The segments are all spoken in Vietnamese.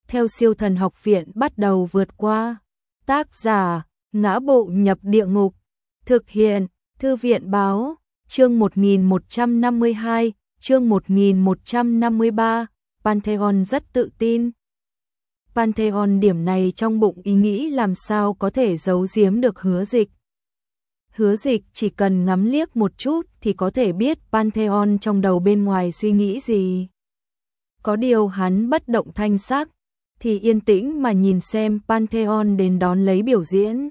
theo Siêu Thần Học Viện bắt đầu vượt qua. Tác giả: Ngã Bộ Nhập Địa Ngục. Thực hiện: Thư viện báo. Chương 1152, chương 1153, Pantheon rất tự tin. Pantheon điểm này trong bụng ý nghĩ làm sao có thể giấu giếm được Hứa Dịch. Hứa Dịch chỉ cần ngắm liếc một chút thì có thể biết Pantheon trong đầu bên ngoài suy nghĩ gì. Có điều hắn bất động thanh sắc, thì yên tĩnh mà nhìn xem Pantheon đến đón lấy biểu diễn.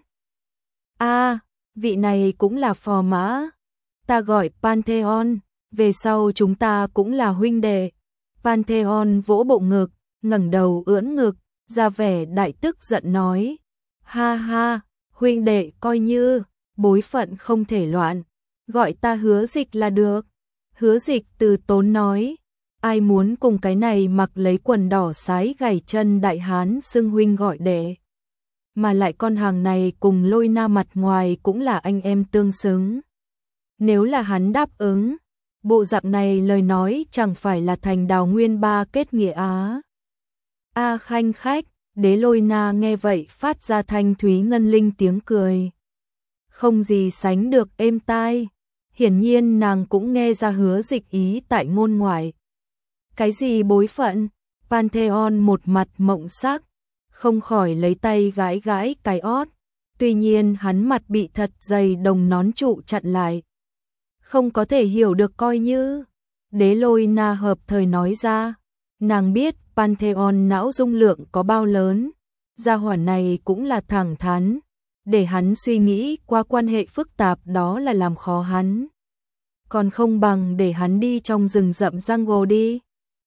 Vị này cũng là phò mã. Ta gọi Pantheon, về sau chúng ta cũng là huynh đệ. Pantheon vỗ bộ ngực, ngẩng đầu ưỡn ngực, ra vẻ đại tức giận nói. Ha ha, huynh đệ coi như, bối phận không thể loạn, gọi ta Hứa Dịch là được. Hứa Dịch từ tốn nói. Ai muốn cùng cái này mặc lấy quần đỏ sái gảy chân đại hán xưng huynh gọi đệ. Mà lại con hàng này cùng Lôi Na mặt ngoài cũng là anh em tương xứng. Nếu là hắn đáp ứng, bộ dạng này lời nói chẳng phải là thành Đào Nguyên Ba kết nghĩa á. Khanh khách, Đế Lôi Na nghe vậy phát ra thanh thúy ngân linh tiếng cười. Không gì sánh được êm tai, hiển nhiên nàng cũng nghe ra Hứa Dịch ý tại ngôn ngoại. Cái gì bối phận? Pantheon một mặt mộng sắc, không khỏi lấy tay gãi gãi cái ót. Tuy nhiên hắn mặt bị thật dày đồng nón trụ chặn lại. Không có thể hiểu được coi như. Đế Lôi Na hợp thời nói ra. Nàng biết Pantheon não dung lượng có bao lớn. Gia hỏa này cũng là thẳng thắn. Để hắn suy nghĩ qua quan hệ phức tạp đó là làm khó hắn. Còn không bằng để hắn đi trong rừng rậm jungle đi.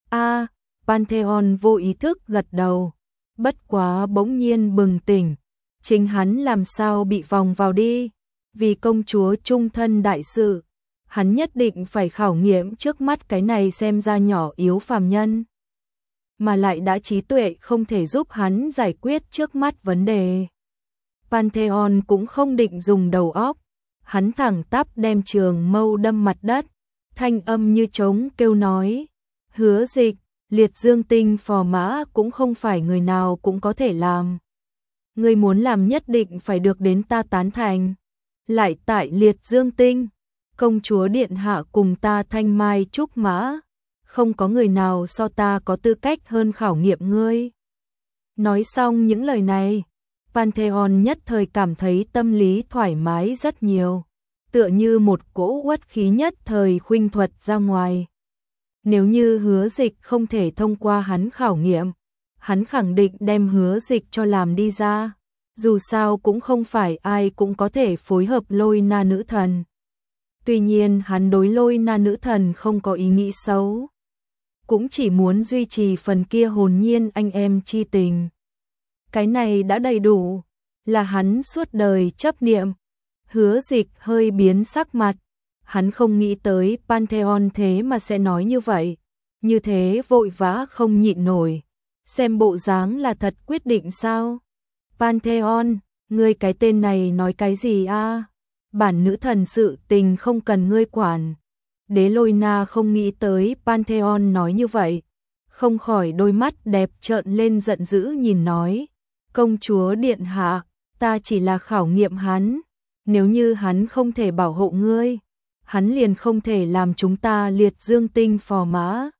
Pantheon vô ý thức gật đầu. Bất quá bỗng nhiên bừng tỉnh. Chính hắn làm sao bị vòng vào đi. Vì công chúa trung thân đại sự, hắn nhất định phải khảo nghiệm trước mắt cái này xem ra nhỏ yếu phàm nhân. Mà lại đã trí tuệ không thể giúp hắn giải quyết trước mắt vấn đề. Pantheon cũng không định dùng đầu óc. Hắn thẳng tắp đem trường mâu đâm mặt đất. Thanh âm như trống kêu nói. Hứa Dịch, Liệt Dương Tinh phò mã cũng không phải người nào cũng có thể làm. Ngươi muốn làm nhất định phải được đến ta tán thành. Lại tại Liệt Dương Tinh, công chúa điện hạ cùng ta thanh mai trúc mã, không có người nào so ta có tư cách hơn khảo nghiệm ngươi. Nói xong những lời này, Pantheon nhất thời cảm thấy tâm lý thoải mái rất nhiều, tựa như một cỗ uất khí nhất thời khuynh thuật ra ngoài. Nếu như Hứa Dịch không thể thông qua hắn khảo nghiệm, hắn khẳng định đem Hứa Dịch cho làm đi ra. Dù sao cũng không phải ai cũng có thể phối hợp Lôi Na nữ thần. Tuy nhiên hắn đối Lôi Na nữ thần không có ý nghĩ xấu. Cũng chỉ muốn duy trì phần kia hồn nhiên anh em chi tình. Cái này đã đầy đủ, là hắn suốt đời chấp niệm. Hứa Dịch hơi biến sắc mặt. Hắn không nghĩ tới Pantheon thế mà sẽ nói như vậy. Như thế vội vã không nhịn nổi. Xem bộ dáng là thật quyết định sao? Pantheon, ngươi cái tên này nói cái gì a? Bản nữ thần sự tình không cần ngươi quản. Đế Lôi Na không nghĩ tới Pantheon nói như vậy. Không khỏi đôi mắt đẹp trợn lên giận dữ nhìn nói. Công chúa điện hạ, ta chỉ là khảo nghiệm hắn. Nếu như hắn không thể bảo hộ ngươi, hắn liền không thể làm chúng ta Liệt Dương Tinh phò mã.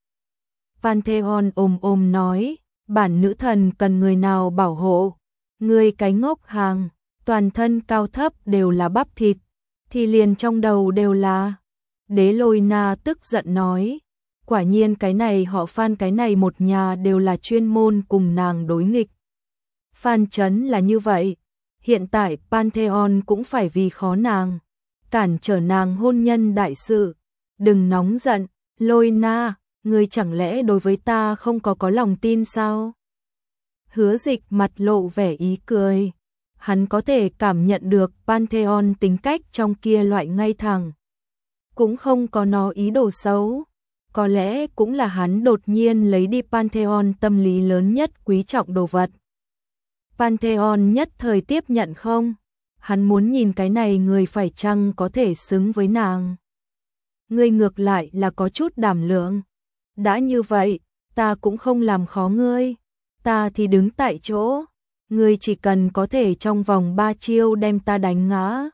Pantheon ôm nói, bản nữ thần cần người nào bảo hộ. Ngươi cái ngốc hàng, toàn thân cao thấp đều là bắp thịt, thì liền trong đầu đều là. Đế Lôi Na tức giận nói, quả nhiên cái này họ Phan cái này một nhà đều là chuyên môn cùng nàng đối nghịch. Phan Chấn là như vậy, hiện tại Pantheon cũng phải vì khó nàng, cản trở nàng hôn nhân đại sự. Đừng nóng giận, Lôi Na, ngươi chẳng lẽ đối với ta không có lòng tin sao? Hứa Dịch mặt lộ vẻ ý cười. Hắn có thể cảm nhận được Pantheon tính cách trong kia loại ngay thẳng. Cũng không có nó ý đồ xấu. Có lẽ cũng là hắn đột nhiên lấy đi Pantheon tâm lý lớn nhất quý trọng đồ vật. Pantheon nhất thời tiếp nhận không? Hắn muốn nhìn cái này người phải chăng có thể xứng với nàng. Ngươi ngược lại là có chút đảm lượng. Đã như vậy, ta cũng không làm khó ngươi. ta thì đứng tại chỗ, ngươi chỉ cần có thể trong vòng 3 chiêu đem ta đánh ngã,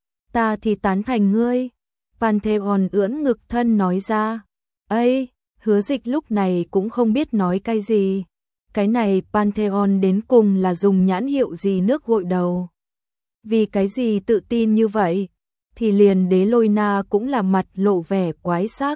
ta thì tán thành ngươi. Pantheon ưỡn ngực thân nói ra. Ây, Hứa Dịch lúc này cũng không biết nói cái gì. Cái này Pantheon đến cùng là dùng nhãn hiệu gì nước gội đầu. Vì cái gì tự tin như vậy, thì liền Đế Lôi Na cũng là mặt lộ vẻ quái sắc.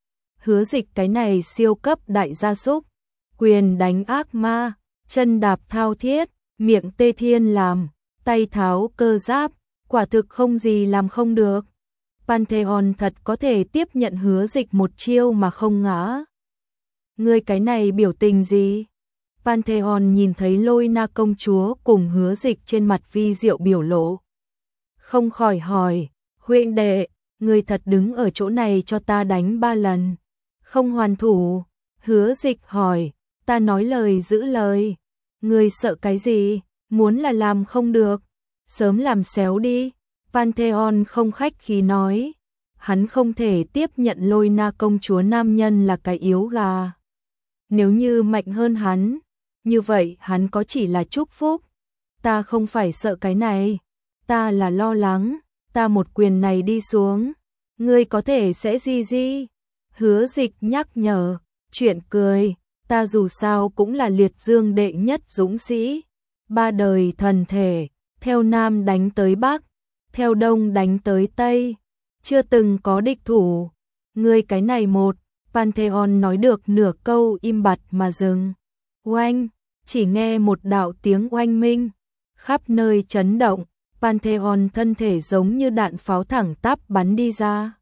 Hứa Dịch cái này siêu cấp đại gia súc, quyền đánh ác ma, chân đạp thao thiết, miệng tê thiên làm, tay tháo cơ giáp, quả thực không gì làm không được. Pantheon thật có thể tiếp nhận Hứa Dịch một chiêu mà không ngã. Ngươi cái này biểu tình gì? Pantheon nhìn thấy Lôi Na công chúa cùng Hứa Dịch trên mặt vi diệu biểu lộ. Không khỏi hỏi, huynh đệ, ngươi thật đứng ở chỗ này cho ta đánh 3 lần. Không hoàn thủ. Hứa Dịch hỏi, ta nói lời giữ lời. Ngươi sợ cái gì? Muốn là làm không được, sớm làm xéo đi. Pantheon không khách khí nói, hắn không thể tiếp nhận Lôi Na công chúa nam nhân là cái yếu gà. Nếu như mạnh hơn hắn, như vậy hắn có chỉ là chúc phúc. Ta không phải sợ cái này, ta là lo lắng, ta một quyền này đi xuống, ngươi có thể sẽ gì. Hứa Dịch nhắc nhở, chuyện cười, ta dù sao cũng là liệt dương đệ nhất dũng sĩ, 3 đời thần thể, theo Nam đánh tới Bắc, theo Đông đánh tới Tây, chưa từng có địch thủ. Ngươi cái này một. Pantheon nói được nửa câu im bặt mà dừng. Oanh, chỉ nghe một đạo tiếng oanh minh, khắp nơi chấn động. Pantheon thân thể giống như đạn pháo thẳng tắp bắn đi ra,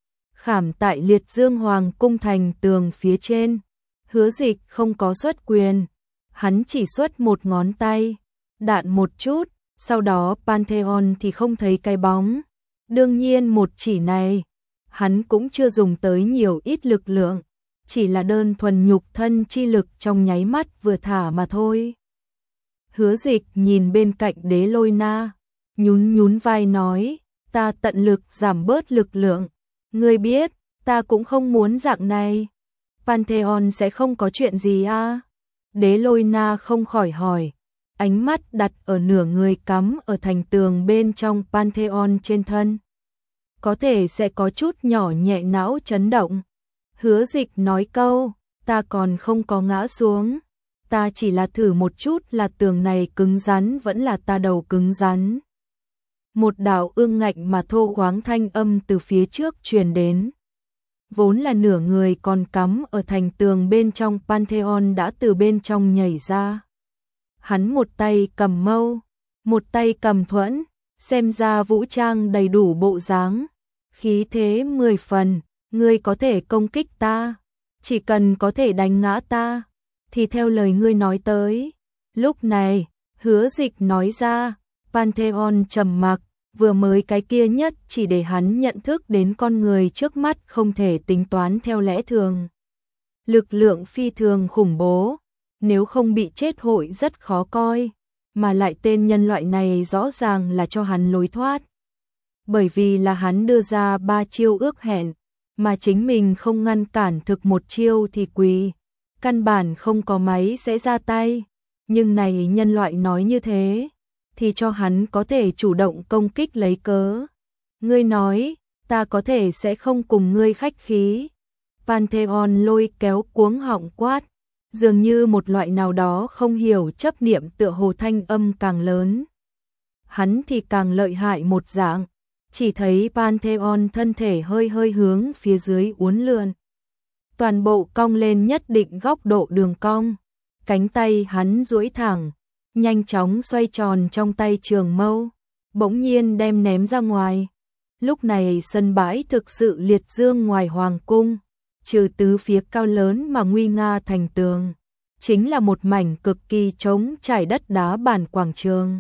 khảm tại liệt dương hoàng cung thành tường phía trên. Hứa Dịch không có xuất quyền, hắn chỉ xuất một ngón tay, đạn một chút, sau đó Pantheon thì không thấy cái bóng. Đương nhiên một chỉ này, hắn cũng chưa dùng tới nhiều ít lực lượng, chỉ là đơn thuần nhục thân chi lực trong nháy mắt vừa thả mà thôi. Hứa Dịch nhìn bên cạnh Đế Lôi Na, nhún vai nói, ta tận lực giảm bớt lực lượng, ngươi biết, ta cũng không muốn dạng này. Pantheon sẽ không có chuyện gì à? Đế Lôi Na không khỏi hỏi, ánh mắt đặt ở nửa người cắm ở thành tường bên trong Pantheon trên thân. Có thể sẽ có chút nhỏ nhẹ não chấn động. Hứa Dịch nói câu, ta còn không có ngã xuống, ta chỉ là thử một chút là tường này cứng rắn vẫn là ta đầu cứng rắn. Một đạo ương ngạnh mà thô khoáng thanh âm từ phía trước truyền đến. Vốn là nửa người còn cắm ở thành tường bên trong Pantheon đã từ bên trong nhảy ra. Hắn một tay cầm mâu, một tay cầm thuẫn, xem ra vũ trang đầy đủ bộ dáng, khí thế 10 phần. Ngươi có thể công kích ta, chỉ cần có thể đánh ngã ta, thì theo lời ngươi nói tới. Lúc này, Hứa Dịch nói ra. Pantheon trầm mặc, vừa mới cái kia nhất chỉ để hắn nhận thức đến con người trước mắt không thể tính toán theo lẽ thường. Lực lượng phi thường khủng bố, nếu không bị chết hội rất khó coi, mà lại tên nhân loại này rõ ràng là cho hắn lối thoát. Bởi vì là hắn đưa ra 3 chiêu ước hẹn, mà chính mình không ngăn cản thực một chiêu thì quỳ, căn bản không có máy sẽ ra tay. Nhưng này nhân loại nói như thế, thì cho hắn có thể chủ động công kích lấy cớ. Ngươi nói, ta có thể sẽ không cùng ngươi khách khí. Pantheon lôi kéo cuống họng quát, dường như một loại nào đó không hiểu chấp niệm tựa hồ thanh âm càng lớn. Hắn thì càng lợi hại một dạng, chỉ thấy Pantheon thân thể hơi hướng phía dưới uốn lượn. Toàn bộ cong lên nhất định góc độ đường cong, cánh tay hắn duỗi thẳng, nhanh chóng xoay tròn trong tay trường mâu, bỗng nhiên đem ném ra ngoài. Lúc này sân bãi thực sự liệt dương ngoài hoàng cung, trừ tứ phía cao lớn mà nguy nga thành tường, chính là một mảnh cực kỳ trống trải đất đá bản quảng trường.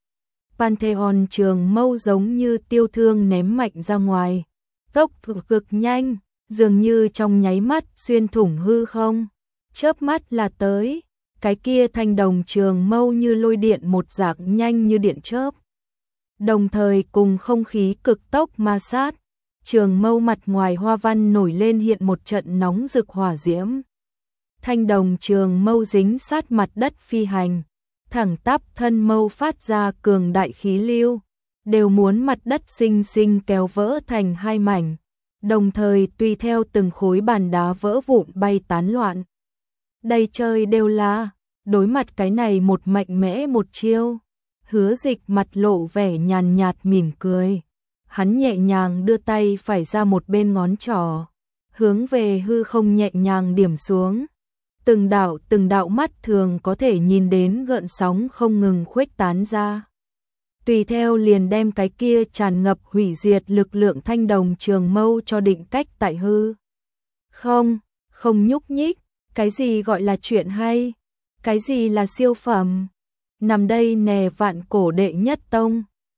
Pantheon trường mâu giống như tiêu thương ném mạnh ra ngoài, tốc độ cực nhanh, dường như trong nháy mắt xuyên thủng hư không, chớp mắt là tới. Cái kia thanh đồng trường mâu như lôi điện một dạng nhanh như điện chớp, đồng thời cùng không khí cực tốc ma sát. Trường mâu mặt ngoài hoa văn nổi lên hiện một trận nóng rực hỏa diễm. thanh đồng trường mâu dính sát mặt đất phi hành, thẳng tắp thân mâu phát ra cường đại khí lưu, đều muốn mặt đất xinh xinh kéo vỡ thành hai mảnh, đồng thời tùy theo từng khối bàn đá vỡ vụn bay tán loạn. Đầy trời đều là, đối mặt cái này một mạnh mẽ một chiêu, Hứa Dịch mặt lộ vẻ nhàn nhạt mỉm cười. Hắn nhẹ nhàng đưa tay phải ra một bên ngón trỏ, hướng về hư không nhẹ nhàng điểm xuống. Từng đạo mắt thường có thể nhìn đến gợn sóng không ngừng khuếch tán ra. Tùy theo liền đem cái kia tràn ngập hủy diệt lực lượng thanh đồng trường mâu cho định cách tại hư. Không nhúc nhích, cái gì gọi là chuyện hay, cái gì là siêu phẩm. Nằm đây nè vạn cổ đệ nhất tông,